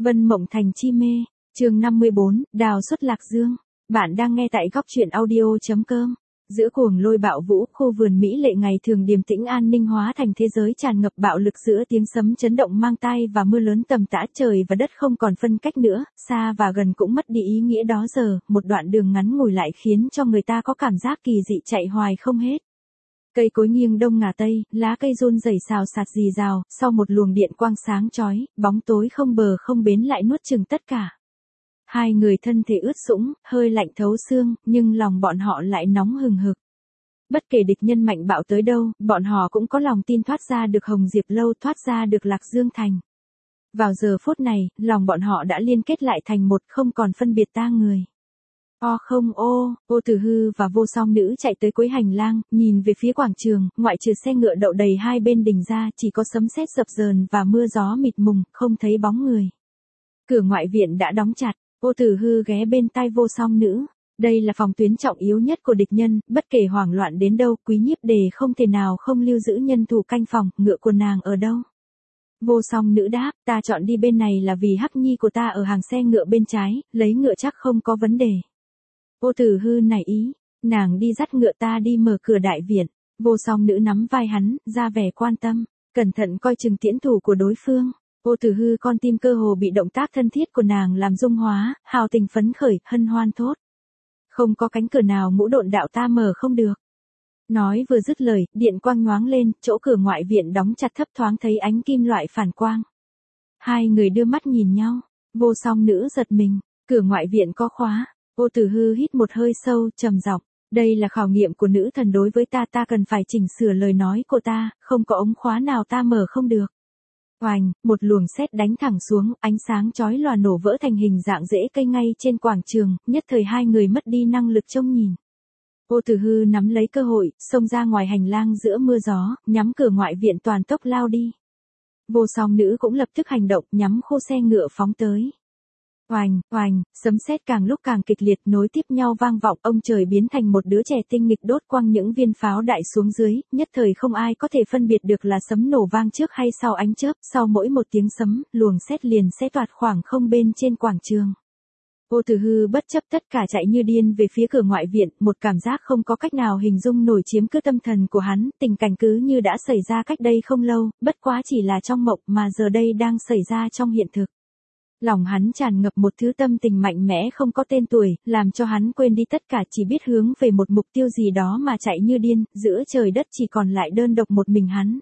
Vân Mộng Thành chi mê, chương 54, Đào xuất Lạc Dương. Bạn đang nghe tại góc truyện audio.com. Giữa cuồng lôi bạo vũ, khu vườn mỹ lệ ngày thường điềm tĩnh an ninh hóa thành thế giới tràn ngập bạo lực giữa tiếng sấm chấn động mang tai và mưa lớn tầm tã, trời và đất không còn phân cách nữa, xa và gần cũng mất đi ý nghĩa đó giờ, một đoạn đường ngắn ngủi lại khiến cho người ta có cảm giác kỳ dị chạy hoài không hết. Cây cối nghiêng đông ngả tây, lá cây run rẩy xào xạc rì rào, sau một luồng điện quang sáng chói, bóng tối không bờ không bến lại nuốt chửng tất cả. Hai người thân thể ướt sũng, hơi lạnh thấu xương, nhưng lòng bọn họ lại nóng hừng hực. Bất kể địch nhân mạnh bạo tới đâu, bọn họ cũng có lòng tin thoát ra được Hồng Diệp Lâu, thoát ra được Lạc Dương Thành. Vào giờ phút này, lòng bọn họ đã liên kết lại thành một, không còn phân biệt ta người. Ô Tử Hư và Vô Song Nữ chạy tới cuối hành lang, nhìn về phía quảng trường, ngoại trừ xe ngựa đậu đầy hai bên đình ra, chỉ có sấm sét dập dờn và mưa gió mịt mùng, không thấy bóng người. Cửa ngoại viện đã đóng chặt, Ô Tử Hư ghé bên tai Vô Song Nữ. Đây là phòng tuyến trọng yếu nhất của địch nhân, bất kể hoảng loạn đến đâu, Quý Nhiếp Đề không thể nào không lưu giữ nhân thủ canh phòng, ngựa của nàng ở đâu. Vô Song Nữ đáp, ta chọn đi bên này là vì Hắc Nhi của ta ở hàng xe ngựa bên trái, lấy ngựa chắc không có vấn đề. Ô Tử Hư nảy ý, nàng đi dắt ngựa, ta đi mở cửa đại viện. Vô Song Nữ nắm vai hắn, ra vẻ quan tâm, cẩn thận coi chừng tiễn thủ của đối phương. Ô Tử Hư con tim cơ hồ bị động tác thân thiết của nàng làm rung hóa, hào tình phấn khởi, hân hoan thốt. Không có cánh cửa nào ngũ độn đạo ta mở không được. Nói vừa dứt lời, điện quang nhoáng lên, chỗ cửa ngoại viện đóng chặt thấp thoáng thấy ánh kim loại phản quang. Hai người đưa mắt nhìn nhau, Vô Song Nữ giật mình, cửa ngoại viện có khóa. Ô Tử Hư hít một hơi sâu, trầm giọng, đây là khảo nghiệm của nữ thần đối với ta, ta cần phải chỉnh sửa lời nói của ta, không có ống khóa nào ta mở không được. Oành, một luồng sét đánh thẳng xuống, ánh sáng chói lòa nổ vỡ thành hình dạng rễ cây ngay trên quảng trường, nhất thời hai người mất đi năng lực trông nhìn. Ô Tử Hư nắm lấy cơ hội, xông ra ngoài hành lang giữa mưa gió, nhắm cửa ngoại viện toàn tốc lao đi. Vô Song Nữ cũng lập tức hành động, nhắm khô xe ngựa phóng tới. Oành, sấm sét càng lúc càng kịch liệt nối tiếp nhau vang vọng, ông trời biến thành một đứa trẻ tinh nghịch đốt quăng những viên pháo đại xuống dưới, nhất thời không ai có thể phân biệt được là sấm nổ vang trước hay sau ánh chớp, sau mỗi một tiếng sấm, luồng sét liền sẽ toạt khoảng không bên trên quảng trường. Ô Tử Hư bất chấp tất cả chạy như điên về phía cửa ngoại viện, một cảm giác không có cách nào hình dung nổi chiếm cứ tâm thần của hắn, tình cảnh cứ như đã xảy ra cách đây không lâu, bất quá chỉ là trong mộng mà giờ đây đang xảy ra trong hiện thực. Lòng hắn tràn ngập một thứ tâm tình mạnh mẽ không có tên tuổi, làm cho hắn quên đi tất cả, chỉ biết hướng về một mục tiêu gì đó mà chạy như điên, giữa trời đất chỉ còn lại đơn độc một mình hắn.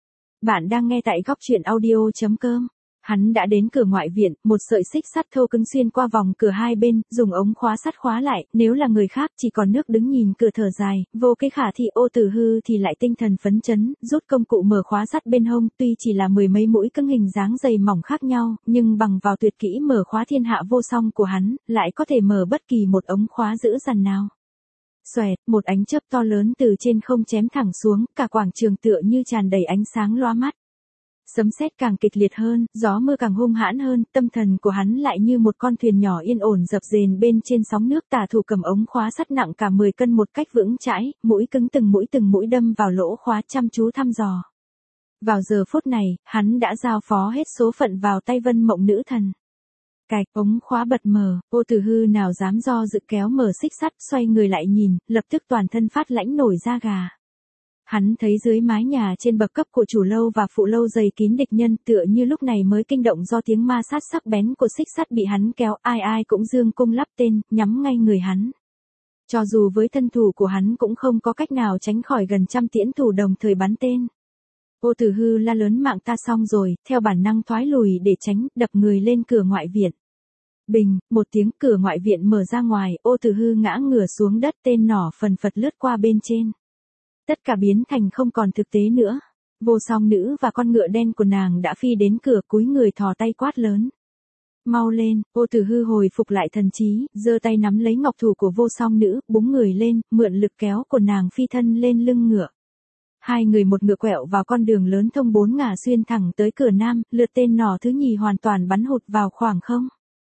Bạn đang nghe tại góc truyện audio.com. Hắn đã đến cửa ngoại viện, một sợi xích sắt thô cứng xuyên qua vòng cửa hai bên, dùng ống khóa sắt khóa lại, nếu là người khác chỉ còn nước đứng nhìn cửa thở dài, vô cái khả thi. Ô Tử Hư thì lại tinh thần phấn chấn, rút công cụ mở khóa sắt bên hông, tuy chỉ là mười mấy mũi cứng hình dáng dày mỏng khác nhau, nhưng bằng vào tuyệt kỹ mở khóa thiên hạ vô song của hắn, lại có thể mở bất kỳ một ống khóa dữ dằn nào. Xoẹt, một ánh chớp to lớn từ trên không chém thẳng xuống, cả quảng trường tựa như tràn đầy ánh sáng loa mắt. Sấm sét càng kịch liệt hơn, gió mưa càng hung hãn hơn, tâm thần của hắn lại như một con thuyền nhỏ yên ổn dập dềnh bên trên sóng nước. Tả thủ cầm ống khóa sắt nặng cả 10 cân một cách vững chãi, mũi cứng từng mũi đâm vào lỗ khóa, chăm chú thăm dò. Vào giờ phút này, hắn đã giao phó hết số phận vào tay Vân Mộng Nữ thần. Cạch, ống khóa bật mở, Ô Tử Hư nào dám do dự, kéo mở xích sắt, xoay người lại nhìn, lập tức toàn thân phát lãnh nổi da gà. Hắn thấy dưới mái nhà trên bậc cấp của chủ lâu và phụ lâu dày kín địch nhân, tựa như lúc này mới kinh động do tiếng ma sát sắc bén của xích sắt bị hắn kéo, ai cũng dương cung lắp tên, nhắm ngay người hắn. Cho dù với thân thủ của hắn cũng không có cách nào tránh khỏi gần trăm tiễn thủ đồng thời bắn tên. Ô Tử Hư la lớn, mạng ta xong rồi, theo bản năng thoái lùi để tránh, đập người lên cửa ngoại viện. Bình, một tiếng, cửa ngoại viện mở ra ngoài, Ô Tử Hư ngã ngửa xuống đất, tên nỏ phần phật lướt qua bên trên. Tất cả biến thành không còn thực tế nữa. Vô Song Nữ và con ngựa đen của nàng đã phi đến cửa, cúi người thò tay quát lớn. Mau lên. Ô Tử Hư hồi phục lại thần trí, giơ tay nắm lấy ngọc thủ của Vô Song Nữ, búng người lên, mượn lực kéo của nàng phi thân lên lưng ngựa. Hai người một ngựa quẹo vào con đường lớn thông bốn ngả xuyên thẳng tới cửa nam, lượt tên nỏ thứ nhì hoàn toàn bắn hụt vào khoảng không.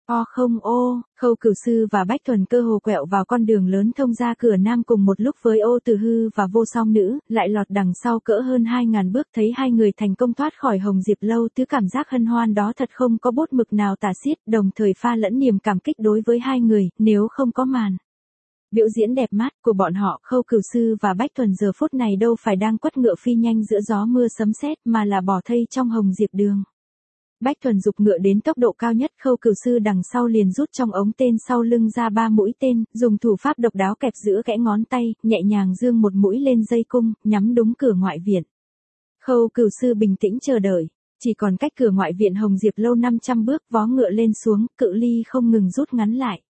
O không ô, Khâu Cửu Sư và Bách Thuần cơ hồ quẹo vào con đường lớn thông ra cửa Nam cùng một lúc với Ô Từ Hư và Vô Song Nữ, lại lọt đằng sau cỡ hơn 2.000 bước thấy hai người thành công thoát khỏi Hồng Diệp Lâu, thứ cảm giác hân hoan đó thật không có bút mực nào tả xiết, đồng thời pha lẫn niềm cảm kích đối với hai người, nếu không có màn biểu diễn đẹp mắt của bọn họ, Khâu Cửu Sư và Bách Thuần giờ phút này đâu phải đang quất ngựa phi nhanh giữa gió mưa sấm sét mà là bỏ thây trong Hồng Diệp Đường. Bách Thuần giục ngựa đến tốc độ cao nhất, Khâu Cửu Sư đằng sau liền rút trong ống tên sau lưng ra 3 mũi tên, dùng thủ pháp độc đáo kẹp giữa kẽ ngón tay, nhẹ nhàng dương một mũi lên dây cung, nhắm đúng cửa ngoại viện. Khâu Cửu Sư bình tĩnh chờ đợi, chỉ còn cách cửa ngoại viện Hồng Diệp Lâu 500 bước, vó ngựa lên xuống, cự ly không ngừng rút ngắn lại.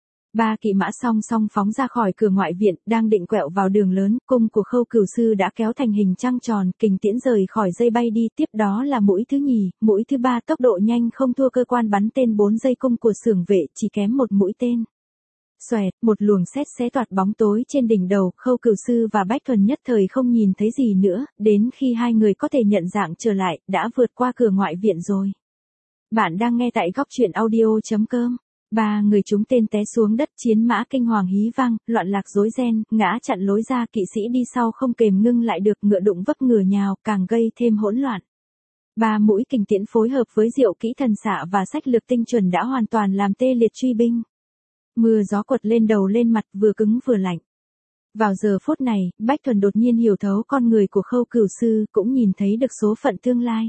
3 kỵ mã song song phóng ra khỏi cửa ngoại viện, đang định quẹo vào đường lớn, cung của Khâu Cửu Sư đã kéo thành hình trăng tròn, kình tiễn rời khỏi dây bay đi, tiếp đó là mũi thứ nhì, mũi thứ ba tốc độ nhanh không thua cơ quan bắn tên 4 dây cung của xưởng vệ, chỉ kém một mũi tên. Xoẹt, một luồng sét xé toạc bóng tối trên đỉnh đầu, Khâu Cửu Sư và Bách Thuần nhất thời không nhìn thấy gì nữa, đến khi hai người có thể nhận dạng trở lại, đã vượt qua cửa ngoại viện rồi. Bạn đang nghe tại góc truyện audio.com. 3 người chúng tên té xuống đất, chiến mã kinh hoàng hí vang, loạn lạc rối ren, ngã chặn lối ra, kỵ sĩ đi sau không kềm ngưng lại được, ngựa đụng vấp ngửa nhào, càng gây thêm hỗn loạn. 3 mũi kình tiễn phối hợp với diệu kỹ thần xạ và sách lược tinh chuẩn đã hoàn toàn làm tê liệt truy binh. Mưa gió quật lên đầu lên mặt, vừa cứng vừa lạnh. Vào giờ phút này, Bách Thuần đột nhiên hiểu thấu con người của Khâu Cửu Sư, cũng nhìn thấy được số phận tương lai.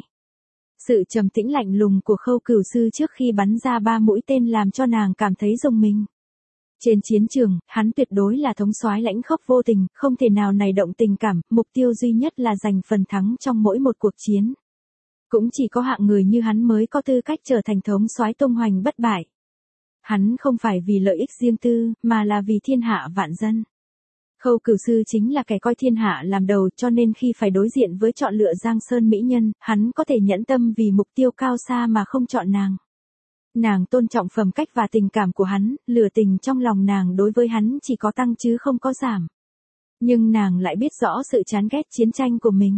Sự trầm tĩnh lạnh lùng của Khâu Cửu Sư trước khi bắn ra 3 mũi tên làm cho nàng cảm thấy rùng mình. Trên chiến trường, hắn tuyệt đối là thống soái lãnh khốc vô tình, không thể nào nảy động tình cảm, mục tiêu duy nhất là giành phần thắng trong mỗi một cuộc chiến. Cũng chỉ có hạng người như hắn mới có tư cách trở thành thống soái tung hoành bất bại. Hắn không phải vì lợi ích riêng tư, mà là vì thiên hạ vạn dân. Khâu Cửu Sư chính là kẻ coi thiên hạ làm đầu, cho nên khi phải đối diện với chọn lựa Giang Sơn mỹ nhân, hắn có thể nhẫn tâm vì mục tiêu cao xa mà không chọn nàng. Nàng tôn trọng phẩm cách và tình cảm của hắn, lửa tình trong lòng nàng đối với hắn chỉ có tăng chứ không có giảm. Nhưng nàng lại biết rõ sự chán ghét chiến tranh của mình.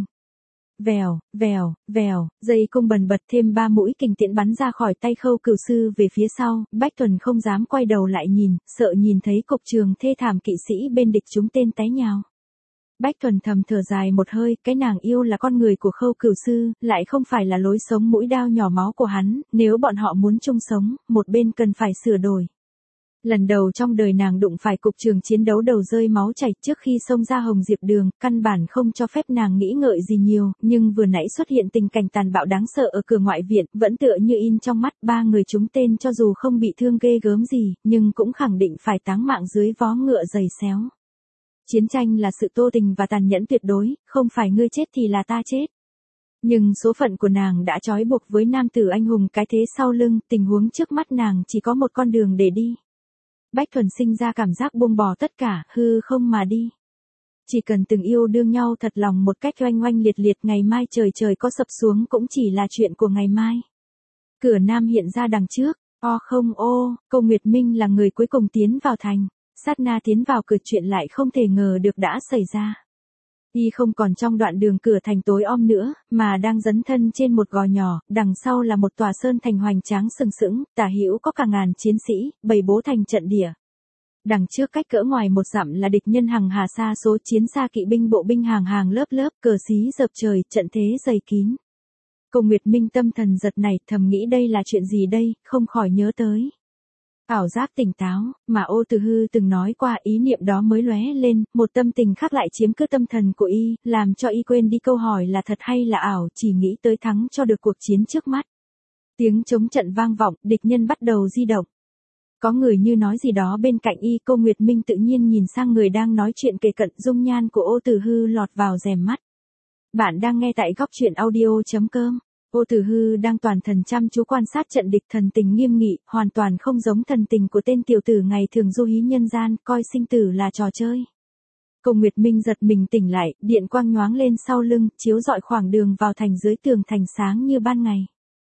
Vèo, vèo, vèo, dây cung bần bật, thêm 3 mũi kình tiễn bắn ra khỏi tay Khâu Cửu Sư về phía sau, Bách Thuần không dám quay đầu lại nhìn, sợ nhìn thấy cục trường thê thảm kỵ sĩ bên địch chúng tên té nhào. Bách Thuần thầm thở dài một hơi, cái nàng yêu là con người của Khâu Cửu Sư, lại không phải là lối sống mũi đao nhỏ máu của hắn, nếu bọn họ muốn chung sống, một bên cần phải sửa đổi. Lần đầu trong đời nàng đụng phải cục trường chiến đấu đầu rơi máu chảy, trước khi xông ra Hồng Diệp Đường, căn bản không cho phép nàng nghĩ ngợi gì nhiều, nhưng vừa nãy xuất hiện tình cảnh tàn bạo đáng sợ ở cửa ngoại viện, vẫn tựa như in trong mắt. 3 người chúng tên cho dù không bị thương ghê gớm gì, nhưng cũng khẳng định phải táng mạng dưới vó ngựa giày xéo. Chiến tranh là sự tô tình và tàn nhẫn tuyệt đối, không phải ngươi chết thì là ta chết. Nhưng số phận của nàng đã trói buộc với nam tử anh hùng cái thế sau lưng, tình huống trước mắt nàng chỉ có một con đường để đi. Bách Thuần sinh ra cảm giác buông bỏ tất cả, hư không mà đi. Chỉ cần từng yêu đương nhau thật lòng một cách oanh oanh liệt liệt, ngày mai trời trời có sập xuống cũng chỉ là chuyện của ngày mai. Cửa Nam hiện ra đằng trước, o không ô, Câu Nguyệt Minh là người cuối cùng tiến vào thành. Sát na tiến vào cửa, chuyện lại không thể ngờ được đã xảy ra. Y không còn trong đoạn đường cửa thành tối om nữa, mà đang dấn thân trên một gò nhỏ, đằng sau là một tòa sơn thành hoành tráng sừng sững, tả hữu có cả ngàn chiến sĩ, bày bố thành trận địa. Đằng trước cách cỡ ngoài 1 dặm là địch nhân hằng hà sa số, chiến xa kỵ binh bộ binh hàng hàng lớp lớp, cờ xí dợp trời, trận thế dày kín. Câu Nguyệt Minh tâm thần giật nảy, thầm nghĩ đây là chuyện gì đây, không khỏi nhớ tới ảo giác tỉnh táo, mà Ô Từ Hư từng nói qua, ý niệm đó mới lóe lên, một tâm tình khác lại chiếm cứ tâm thần của y, làm cho y quên đi câu hỏi là thật hay là ảo, chỉ nghĩ tới thắng cho được cuộc chiến trước mắt. Tiếng chống trận vang vọng, địch nhân bắt đầu di động. Có người như nói gì đó bên cạnh y, Câu Nguyệt Minh tự nhiên nhìn sang người đang nói chuyện kề cận, dung nhan của Ô Từ Hư lọt vào rèm mắt. Bạn đang nghe tại góc truyện audio.com. Ô Từ Hư đang toàn thần chăm chú quan sát trận địch, thần tình nghiêm nghị, hoàn toàn không giống thần tình của tên tiểu tử ngày thường du hí nhân gian, coi sinh tử là trò chơi. Câu Nguyệt Minh giật mình tỉnh lại, điện quang nhoáng lên sau lưng, chiếu rọi khoảng đường vào thành, dưới tường thành sáng như ban ngày.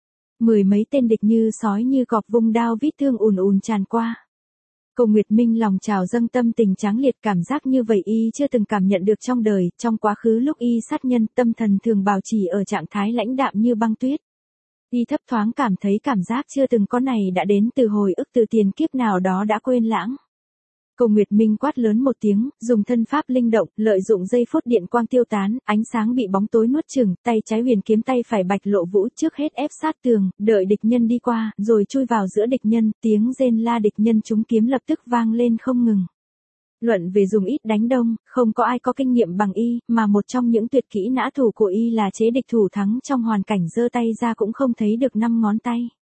10 mấy tên địch như sói như cọp vung đao vít thương ùn ùn tràn qua. Câu Nguyệt Minh lòng trào dâng, tâm tình tráng liệt, cảm giác như vậy y chưa từng cảm nhận được trong đời, trong quá khứ lúc y sát nhân, tâm thần thường bảo trì ở trạng thái lãnh đạm như băng tuyết. Y thấp thoáng cảm thấy cảm giác chưa từng có này đã đến từ hồi ức từ tiền kiếp nào đó đã quên lãng. Cầu Nguyệt Minh quát lớn một tiếng, dùng thân pháp linh động, lợi dụng giây phút điện quang tiêu tán, ánh sáng bị bóng tối nuốt chửng, tay trái huyền kiếm tay phải Bạch Lộ Vũ trước hết ép sát tường, đợi địch nhân đi qua, rồi chui vào giữa địch nhân, tiếng rên la địch nhân trúng kiếm lập tức vang lên không ngừng. Luận về dùng ít đánh đông, không có ai có kinh nghiệm bằng y, mà một trong những tuyệt kỹ nã thủ của y là chế địch thủ thắng trong hoàn cảnh giơ tay ra cũng không thấy được 5 ngón tay.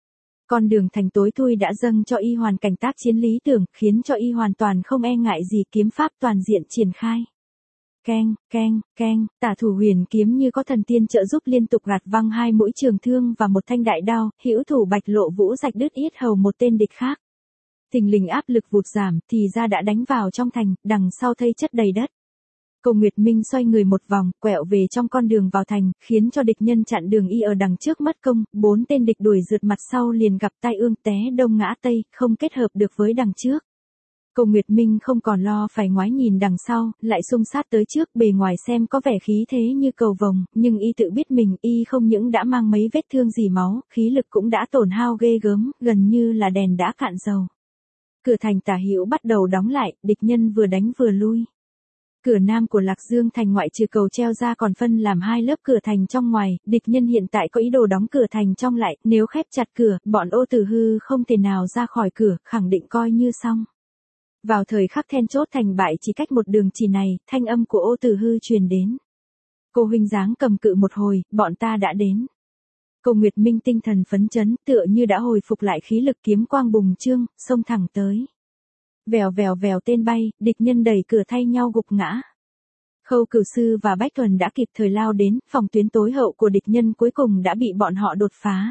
Con đường thành tối thui đã dâng cho y hoàn cảnh tác chiến lý tưởng, khiến cho y hoàn toàn không e ngại gì, kiếm pháp toàn diện triển khai. Keng, keng, keng, tả thủ huyền kiếm như có thần tiên trợ giúp liên tục gạt văng 2 mũi trường thương và một thanh đại đao, hữu thủ Bạch Lộ Vũ rạch đứt yết hầu một tên địch khác. Thình lình áp lực vụt giảm, thì ra đã đánh vào trong thành, đằng sau thây chất đầy đất. Cầu Nguyệt Minh xoay người một vòng, quẹo về trong con đường vào thành, khiến cho địch nhân chặn đường y ở đằng trước mất công, 4 tên địch đuổi rượt mặt sau liền gặp tai ương té đông ngã tây, không kết hợp được với đằng trước. Cầu Nguyệt Minh không còn lo phải ngoái nhìn đằng sau, lại xung sát tới trước, bề ngoài xem có vẻ khí thế như cầu vồng, nhưng y tự biết mình, y không những đã mang mấy vết thương dì máu, khí lực cũng đã tổn hao ghê gớm, gần như là đèn đã cạn dầu. Cửa thành tả hữu bắt đầu đóng lại, địch nhân vừa đánh vừa lui. Cửa nam của Lạc Dương thành ngoại trừ cầu treo ra còn phân làm 2 lớp cửa thành trong ngoài, địch nhân hiện tại có ý đồ đóng cửa thành trong lại, nếu khép chặt cửa, bọn Ô Tử Hư không thể nào ra khỏi cửa, khẳng định coi như xong. Vào thời khắc then chốt thành bại chỉ cách một đường chỉ này, thanh âm của Ô Tử Hư truyền đến. Cô huynh dáng cầm cự một hồi, bọn ta đã đến. Cầu Nguyệt Minh tinh thần phấn chấn, tựa như đã hồi phục lại khí lực, kiếm quang bùng trương, xông thẳng tới. Vèo vèo vèo tên bay, địch nhân đẩy cửa thay nhau gục ngã. Khâu Cửu Sư và Bách Thuần đã kịp thời lao đến, phòng tuyến tối hậu của địch nhân cuối cùng đã bị bọn họ đột phá.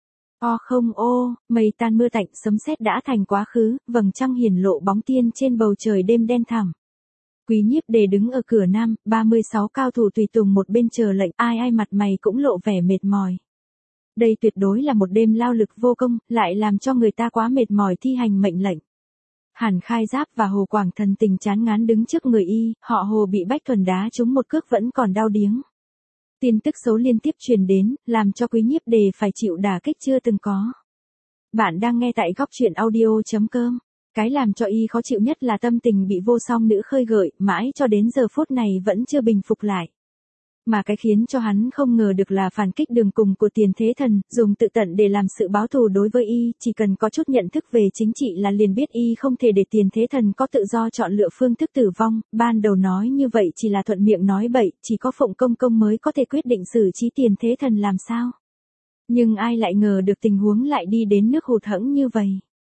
O không ô, mây tan mưa tạnh, sấm sét đã thành quá khứ, vầng trăng hiển lộ bóng tiên trên bầu trời đêm đen thẳm. Quý Nhiếp Đề đứng ở cửa nam, 36 cao thủ tùy tùng một bên chờ lệnh, ai ai mặt mày cũng lộ vẻ mệt mỏi. Đây tuyệt đối là một đêm lao lực vô công, lại làm cho người ta quá mệt mỏi thi hành mệnh lệnh. Hàn Khai Giáp và Hồ Quảng thần tình chán ngán đứng trước người y, họ Hồ bị Bách Thuần đá trúng một cước vẫn còn đau điếng. Tin tức xấu liên tiếp truyền đến, làm cho Quý Nhiếp Đề phải chịu đả kích chưa từng có. Bạn đang nghe tại góc truyện audio.com. Cái làm cho y khó chịu nhất là tâm tình bị vô song nữ khơi gợi, mãi cho đến giờ phút này vẫn chưa bình phục lại. Mà cái khiến cho hắn không ngờ được là phản kích đường cùng của Tiền Thế Thần, dùng tự tận để làm sự báo thù đối với y, chỉ cần có chút nhận thức về chính trị là liền biết y không thể để Tiền Thế Thần có tự do chọn lựa phương thức tử vong, ban đầu nói như vậy chỉ là thuận miệng nói bậy, chỉ có Phụng Công Công mới có thể quyết định xử trí Tiền Thế Thần làm sao. Nhưng ai lại ngờ được tình huống lại đi đến nước hụt hẫng như vậy.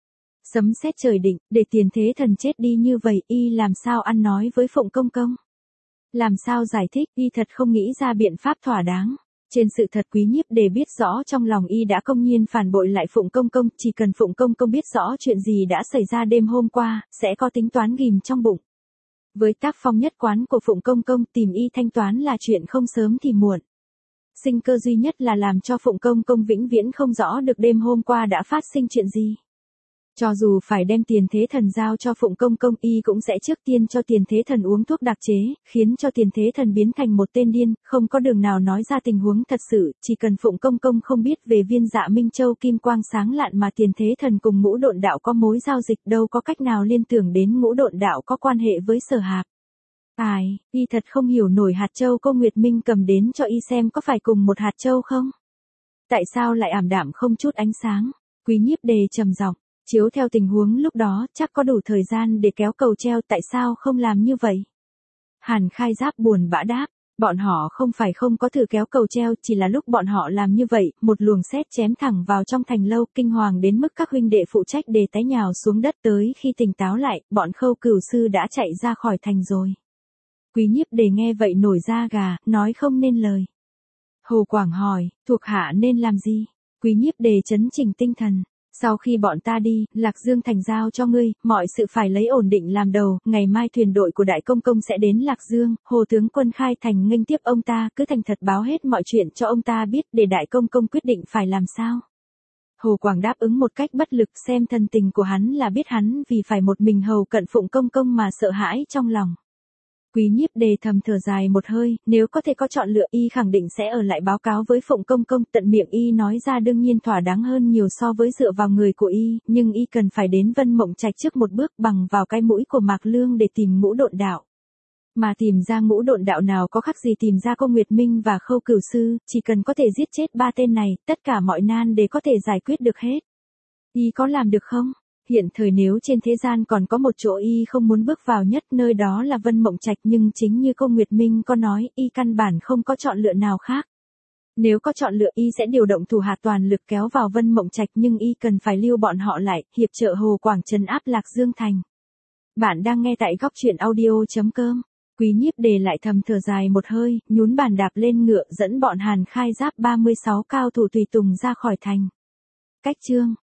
Sấm sét trời định, để Tiền Thế Thần chết đi như vậy, y làm sao ăn nói với Phụng Công Công? Làm sao giải thích, y thật không nghĩ ra biện pháp thỏa đáng. Trên sự thật Quý Nhiếp Đề biết rõ trong lòng y đã công nhiên phản bội lại Phụng Công Công, chỉ cần Phụng Công Công biết rõ chuyện gì đã xảy ra đêm hôm qua, sẽ có tính toán ghim trong bụng. Với tác phong nhất quán của Phụng Công Công, tìm y thanh toán là chuyện không sớm thì muộn. Sinh cơ duy nhất là làm cho Phụng Công Công vĩnh viễn không rõ được đêm hôm qua đã phát sinh chuyện gì. Cho dù phải đem Tiền Thế Thần giao cho Phụng Công Công, y cũng sẽ trước tiên cho Tiền Thế Thần uống thuốc đặc chế, khiến cho Tiền Thế Thần biến thành một tên điên, không có đường nào nói ra tình huống thật sự, chỉ cần Phụng Công Công không biết về viên Dạ Minh Châu kim quang sáng lạn mà Tiền Thế Thần cùng Ngũ Độn Đạo có mối giao dịch, đâu có cách nào liên tưởng đến Ngũ Độn Đạo có quan hệ với Sở Hạp. Y thật không hiểu nổi hạt châu cô Nguyệt Minh cầm đến cho y xem có phải cùng một hạt châu không? Tại sao lại ảm đạm không chút ánh sáng? Quý Nhiếp Đề trầm giọng. Chiếu theo tình huống lúc đó, chắc có đủ thời gian để kéo cầu treo, tại sao không làm như vậy? Hàn Khai Giáp buồn bã đáp, bọn họ không phải không có thử kéo cầu treo, chỉ là lúc bọn họ làm như vậy, một luồng sét chém thẳng vào trong thành lâu, kinh hoàng đến mức các huynh đệ phụ trách đề té nhào xuống đất, tới khi tỉnh táo lại, bọn Khâu Cửu Sư đã chạy ra khỏi thành rồi. Quý Nhiếp Đề nghe vậy nổi da gà, nói không nên lời. Hồ Quảng hỏi, thuộc hạ nên làm gì? Quý Nhiếp Đề trấn chỉnh tinh thần. Sau khi bọn ta đi, Lạc Dương thành giao cho ngươi, mọi sự phải lấy ổn định làm đầu, ngày mai thuyền đội của Đại Công Công sẽ đến Lạc Dương, Hồ tướng quân khai thành nghênh tiếp ông ta, cứ thành thật báo hết mọi chuyện cho ông ta biết để Đại Công Công quyết định phải làm sao. Hồ Quảng đáp ứng một cách bất lực, xem thần tình của hắn là biết hắn vì phải một mình hầu cận Phụng Công Công mà sợ hãi trong lòng. Quý Nhiếp Đề thầm thở dài một hơi, nếu có thể có chọn lựa y khẳng định sẽ ở lại báo cáo với Phụng Công Công, tận miệng y nói ra đương nhiên thỏa đáng hơn nhiều so với dựa vào người của y, nhưng y cần phải đến Vân Mộng Trạch trước một bước bằng vào cái mũi của Mạc Lương để tìm Ngũ Độn Đạo. Mà tìm ra Ngũ Độn Đạo nào có khác gì tìm ra Cô Nguyệt Minh và Khâu Cửu Sư, chỉ cần có thể giết chết ba tên này, tất cả mọi nan đề có thể giải quyết được hết. Y có làm được không? Hiện thời nếu trên thế gian còn có một chỗ y không muốn bước vào nhất, nơi đó là Vân Mộng Trạch, nhưng chính như Cô Nguyệt Minh có nói, y căn bản không có chọn lựa nào khác. Nếu có chọn lựa y sẽ điều động thủ hạ toàn lực kéo vào Vân Mộng Trạch, nhưng y cần phải lưu bọn họ lại, hiệp trợ Hồ Quảng trấn áp Lạc Dương thành. Bạn đang nghe tại góc truyện audio.com. Quý Nhiếp Đề lại thầm thở dài một hơi, nhún bàn đạp lên ngựa dẫn bọn Hàn Khai Giáp 36 cao thủ tùy tùng ra khỏi thành. Cách chương